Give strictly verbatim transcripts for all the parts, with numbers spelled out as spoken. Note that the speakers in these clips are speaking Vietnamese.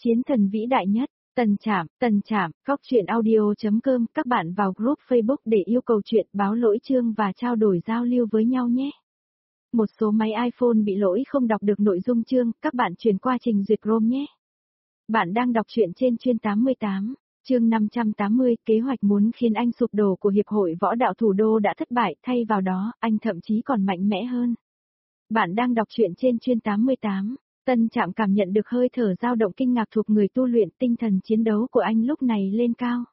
Chiến thần vĩ đại nhất, Tần Trạm, Tần Trạm, góc truyện audio.com, các bạn vào group Facebook để yêu cầu chuyện, báo lỗi chương và trao đổi giao lưu với nhau nhé. Một số máy iPhone bị lỗi không đọc được nội dung chương, các bạn chuyển qua trình duyệt Chrome nhé. Bạn đang đọc truyện trên chuyên tám mươi tám, chương năm trăm tám mươi, kế hoạch muốn khiến anh sụp đổ của Hiệp hội Võ đạo Thủ đô đã thất bại, thay vào đó, anh thậm chí còn mạnh mẽ hơn. Bạn đang đọc truyện trên chuyên tám mươi tám. Tân Trạm cảm nhận được hơi thở dao động kinh ngạc thuộc người tu luyện, tinh thần chiến đấu của anh lúc này lên cao.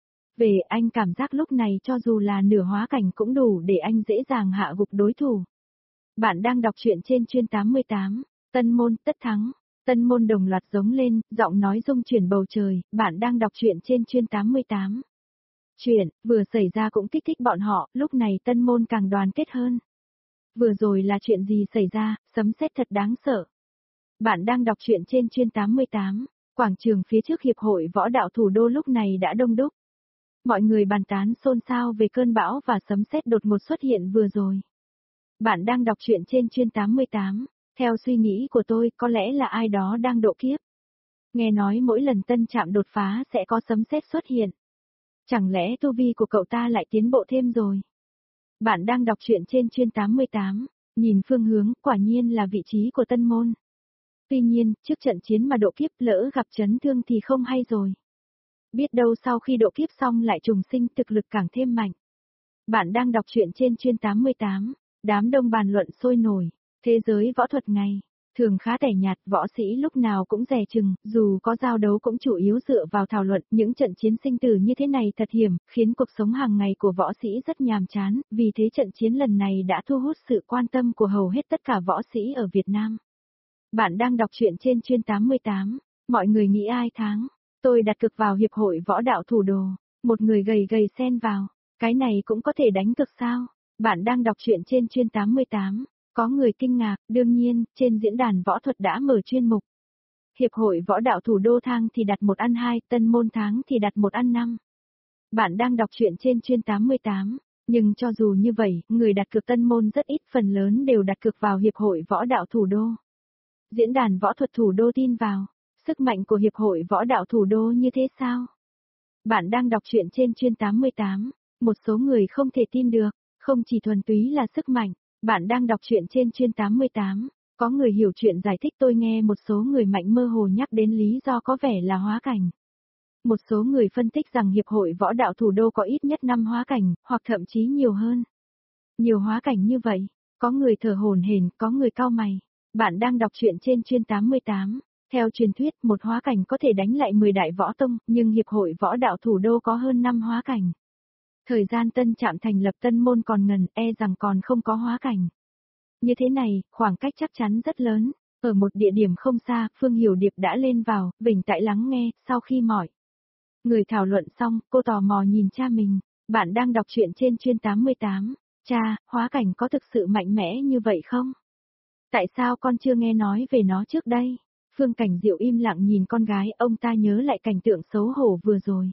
Về anh cảm giác lúc này cho dù là nửa hóa cảnh cũng đủ để anh dễ dàng hạ gục đối thủ. Bạn đang đọc truyện trên chuyên tám mươi tám, Tân Môn, tất thắng. Tân Môn đồng loạt giống lên, giọng nói rung chuyển bầu trời, bạn đang đọc truyện trên chuyên tám mươi tám. Chuyện, vừa xảy ra cũng kích thích bọn họ, lúc này Tân Môn càng đoàn kết hơn. Vừa rồi là chuyện gì xảy ra, sấm sét thật đáng sợ. Bạn đang đọc truyện trên chuyên tám mươi tám, quảng trường phía trước Hiệp hội Võ đạo Thủ đô lúc này đã đông đúc. Mọi người bàn tán xôn xao về cơn bão và sấm sét đột ngột xuất hiện vừa rồi. Bạn đang đọc truyện trên chuyên tám mươi tám, theo suy nghĩ của tôi có lẽ là ai đó đang độ kiếp. Nghe nói mỗi lần Tân Trạm đột phá sẽ có sấm sét xuất hiện. Chẳng lẽ tu vi của cậu ta lại tiến bộ thêm rồi? Bạn đang đọc truyện trên chuyên tám mươi tám, nhìn phương hướng, quả nhiên là vị trí của Tân Môn. Tuy nhiên, trước trận chiến mà độ kiếp lỡ gặp chấn thương thì không hay rồi. Biết đâu sau khi độ kiếp xong lại trùng sinh thực lực càng thêm mạnh. Bạn đang đọc truyện trên chuyên tám mươi tám, đám đông bàn luận sôi nổi, thế giới võ thuật ngày, thường khá tẻ nhạt, võ sĩ lúc nào cũng dè chừng, dù có giao đấu cũng chủ yếu dựa vào thảo luận, những trận chiến sinh tử như thế này thật hiểm, khiến cuộc sống hàng ngày của võ sĩ rất nhàm chán, vì thế trận chiến lần này đã thu hút sự quan tâm của hầu hết tất cả võ sĩ ở Việt Nam. Bạn đang đọc truyện trên chuyên tám mươi tám, mọi người nghĩ ai thắng? Tôi đặt cược vào Hiệp hội Võ đạo Thủ đô, một người gầy gầy xen vào, cái này cũng có thể đánh cược sao? Bạn đang đọc truyện trên chuyên tám mươi tám, có người kinh ngạc, đương nhiên, trên diễn đàn võ thuật đã mở chuyên mục. Hiệp hội Võ đạo Thủ đô thang thì đặt một ăn hai, Tân Môn tháng thì đặt một ăn năm. Bạn đang đọc truyện trên chuyên tám mươi tám, nhưng cho dù như vậy, người đặt cược Tân Môn rất ít, phần lớn đều đặt cược vào Hiệp hội Võ đạo Thủ đô. Diễn đàn võ thuật Thủ đô tin vào, sức mạnh của Hiệp hội Võ đạo Thủ đô như thế sao? Bạn đang đọc truyện trên chuyên tám mươi tám, một số người không thể tin được, không chỉ thuần túy là sức mạnh, bạn đang đọc truyện trên chuyên tám mươi tám, có người hiểu chuyện giải thích tôi nghe một số người mạnh mơ hồ nhắc đến lý do có vẻ là hóa cảnh. Một số người phân tích rằng Hiệp hội Võ đạo Thủ đô có ít nhất năm hóa cảnh, hoặc thậm chí nhiều hơn. Nhiều hóa cảnh như vậy, có người thở hổn hển, có người cau mày. Bạn đang đọc truyện trên chuyên tám mươi tám, theo truyền thuyết một hóa cảnh có thể đánh lại mười đại võ tông, nhưng Hiệp hội Võ đạo Thủ đô có hơn năm hóa cảnh. Thời gian Tân Trạm thành lập Tân Môn còn ngần, e rằng còn không có hóa cảnh. Như thế này, khoảng cách chắc chắn rất lớn. Ở một địa điểm không xa, Phương Hiểu Điệp đã lên vào, bình tĩnh lắng nghe, sau khi mọi người thảo luận xong, cô tò mò nhìn cha mình. Bạn đang đọc truyện trên chuyên tám mươi tám, cha, hóa cảnh có thực sự mạnh mẽ như vậy không? Tại sao con chưa nghe nói về nó trước đây? Phương Cảnh Diệu im lặng nhìn con gái, ông ta nhớ lại cảnh tượng xấu hổ vừa rồi.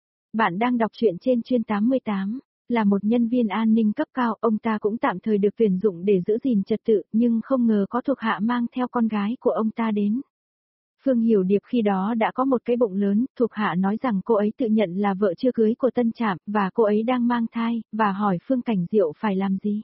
Bạn đang đọc truyện trên chuyên tám mươi tám, là một nhân viên an ninh cấp cao, ông ta cũng tạm thời được tuyển dụng để giữ gìn trật tự, nhưng không ngờ có thuộc hạ mang theo con gái của ông ta đến. Phương Hiểu Điệp khi đó đã có một cái bụng lớn, thuộc hạ nói rằng cô ấy tự nhận là vợ chưa cưới của Tân Trạm, và cô ấy đang mang thai, và hỏi Phương Cảnh Diệu phải làm gì.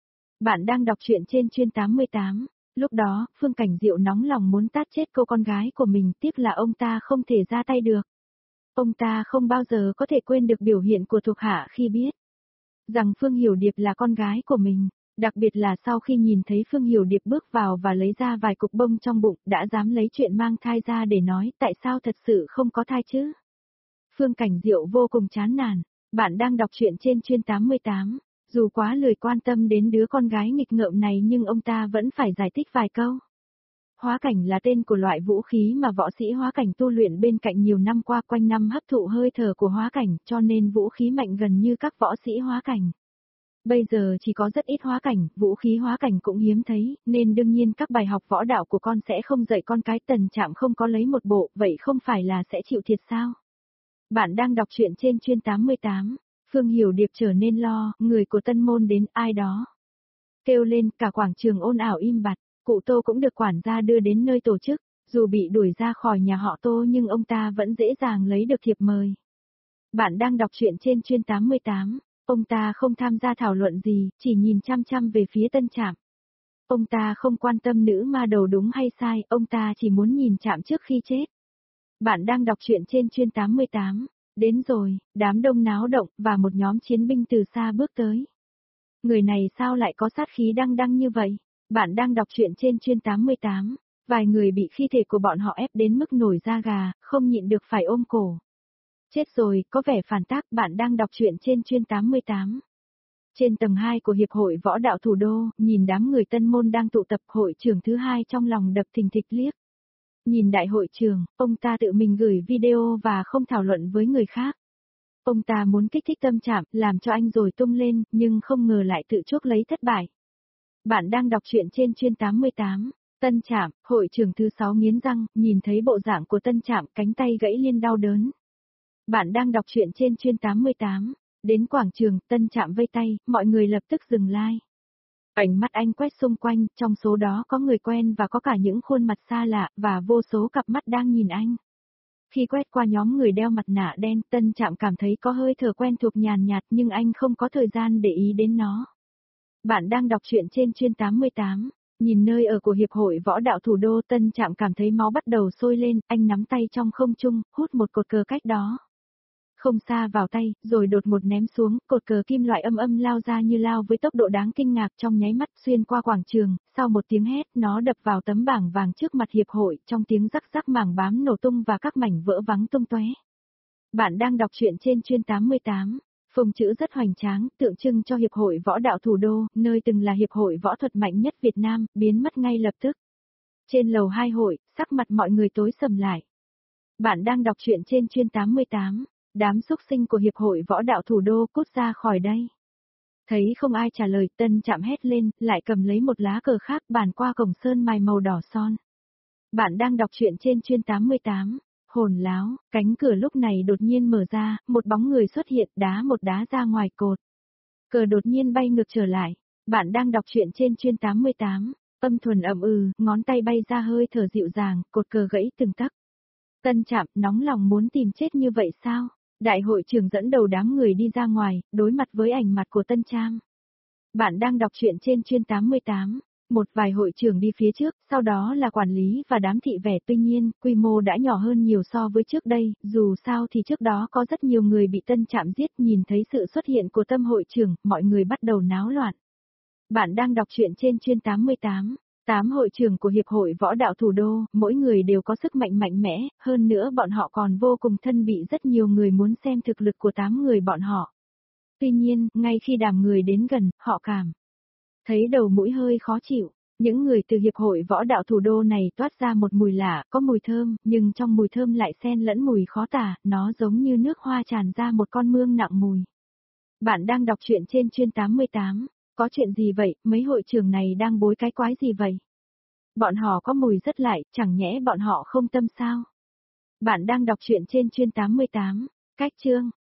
Bạn đang đọc truyện trên chuyên tám mươi tám, lúc đó, Phương Cảnh Diệu nóng lòng muốn tát chết cô con gái của mình, tiếc là ông ta không thể ra tay được. Ông ta không bao giờ có thể quên được biểu hiện của thuộc hạ khi biết rằng Phương Hiểu Điệp là con gái của mình, đặc biệt là sau khi nhìn thấy Phương Hiểu Điệp bước vào và lấy ra vài cục bông trong bụng, đã dám lấy chuyện mang thai ra để nói, tại sao thật sự không có thai chứ? Phương Cảnh Diệu vô cùng chán nản. Bạn đang đọc truyện trên chuyên tám mươi tám, dù quá lười quan tâm đến đứa con gái nghịch ngợm này nhưng ông ta vẫn phải giải thích vài câu. Hóa cảnh là tên của loại vũ khí mà võ sĩ hóa cảnh tu luyện bên cạnh nhiều năm qua, quanh năm hấp thụ hơi thở của hóa cảnh, cho nên vũ khí mạnh gần như các võ sĩ hóa cảnh. Bây giờ chỉ có rất ít hóa cảnh, vũ khí hóa cảnh cũng hiếm thấy, nên đương nhiên các bài học võ đạo của con sẽ không dạy con cái. Tần Trạm không có lấy một bộ, vậy không phải là sẽ chịu thiệt sao? Bạn đang đọc truyện trên chuyên tám mươi tám, Phương Hiểu Điệp trở nên lo, người của Tân Môn đến, ai đó kêu lên, cả quảng trường ồn ào im bặt. Cụ Tô cũng được quản gia đưa đến nơi tổ chức, Dù bị đuổi ra khỏi nhà họ Tô nhưng ông ta vẫn dễ dàng lấy được thiệp mời. Bạn đang đọc truyện trên chuyên tám mươi tám. Ông ta không tham gia thảo luận gì, chỉ nhìn chăm chăm về phía Tân Trạm. Ông ta không quan tâm nữ ma đầu đúng hay sai, ông ta chỉ muốn nhìn Trạm trước khi chết. Bạn đang đọc truyện trên chuyên tám mươi tám. Đến rồi, đám đông náo động và một nhóm chiến binh từ xa bước tới. Người này sao lại có sát khí đăng đăng như vậy? Bạn đang đọc truyện trên chuyên tám mươi tám. Vài người bị khí thể của bọn họ ép đến mức nổi da gà, không nhịn được phải ôm cổ. Chết rồi, có vẻ phản tác. Bạn đang đọc truyện trên chuyên tám mươi tám. Trên tầng hai của Hiệp hội Võ đạo Thủ đô, nhìn đám người Tân Môn đang tụ tập, hội trưởng thứ hai trong lòng đập thình thịch liếc. Nhìn đại hội trưởng, ông ta tự mình gửi video và không thảo luận với người khác. Ông ta muốn kích thích Tâm Trạm, làm cho anh rồi tung lên, nhưng không ngờ lại tự chuốc lấy thất bại. Bạn đang đọc truyện trên chuyên tám mươi tám. Tân Trạm, hội trưởng thứ sáu nghiến răng, nhìn thấy bộ dạng của Tân Trạm, cánh tay gãy liên đau đớn. Bạn đang đọc truyện trên chuyên tám mươi tám. Đến quảng trường, Tân Trạm vây tay, mọi người lập tức dừng like. Ánh mắt anh quét xung quanh, trong số đó có người quen và có cả những khuôn mặt xa lạ, và vô số cặp mắt đang nhìn anh. Khi quét qua nhóm người đeo mặt nạ đen, Tân Trạm cảm thấy có hơi thở quen thuộc nhàn nhạt nhưng anh không có thời gian để ý đến nó. Bạn đang đọc truyện trên chuyên tám mươi tám. Nhìn nơi ở của Hiệp hội Võ đạo Thủ đô, Tân Trạm cảm thấy máu bắt đầu sôi lên, anh nắm tay trong không trung, hút một cột cờ cách đó. Không xa vào tay, rồi đột một ném xuống, cột cờ kim loại âm âm lao ra như lao với tốc độ đáng kinh ngạc trong nháy mắt xuyên qua quảng trường, sau một tiếng hét, nó đập vào tấm bảng vàng trước mặt hiệp hội, trong tiếng rắc rắc mảng bám nổ tung và các mảnh vỡ vắng tung tóe. Bạn đang đọc truyện trên chuyên tám mươi tám. Phông chữ rất hoành tráng, tượng trưng cho Hiệp hội Võ đạo Thủ đô, nơi từng là hiệp hội võ thuật mạnh nhất Việt Nam, biến mất ngay lập tức. Trên lầu hai hội, sắc mặt mọi người tối sầm lại. Bạn đang đọc truyện trên chuyên tám mươi tám. Đám xúc sinh của Hiệp hội Võ đạo Thủ đô cút ra khỏi đây. Thấy không ai trả lời, Tân Trạm hét lên, lại cầm lấy một lá cờ khác bàn qua cổng sơn mài màu đỏ son. Bạn đang đọc truyện trên chuyên tám mươi tám. Hồn láo, cánh cửa lúc này đột nhiên mở ra, một bóng người xuất hiện, đá một đá ra ngoài cột. Cờ đột nhiên bay ngược trở lại. Bạn đang đọc truyện trên chuyên tám mươi tám. Âm thuần ầm ừ, ngón tay bay ra hơi thở dịu dàng, cột cờ gãy từng tấc. Tân Trạm, nóng lòng muốn tìm chết như vậy sao? Đại hội trưởng dẫn đầu đám người đi ra ngoài, đối mặt với ảnh mặt của Tân Trạm. Bạn đang đọc truyện trên chuyên tám mươi tám. Một vài hội trưởng đi phía trước, sau đó là quản lý và đám thị vệ, tuy nhiên, quy mô đã nhỏ hơn nhiều so với trước đây, dù sao thì trước đó có rất nhiều người bị Tân Trạm giết, nhìn thấy sự xuất hiện của Tâm hội trưởng, mọi người bắt đầu náo loạn. Bạn đang đọc truyện trên chuyên tám mươi tám. Tám hội trưởng của Hiệp hội Võ đạo Thủ đô, mỗi người đều có sức mạnh mạnh mẽ, hơn nữa bọn họ còn vô cùng thân vị, rất nhiều người muốn xem thực lực của tám người bọn họ. Tuy nhiên, ngay khi đám người đến gần, họ cảm thấy đầu mũi hơi khó chịu. Những người từ Hiệp hội Võ đạo Thủ đô này toát ra một mùi lạ, có mùi thơm, nhưng trong mùi thơm lại xen lẫn mùi khó tả, nó giống như nước hoa tràn ra một con mương nặng mùi. Bạn đang đọc truyện trên chuyên tám mươi tám. Có chuyện gì vậy, mấy hội trưởng này đang bối cái quái gì vậy? Bọn họ có mùi rất lại, chẳng nhẽ bọn họ không tâm sao? Bạn đang đọc truyện trên chuyên tám mươi tám. Cách chương.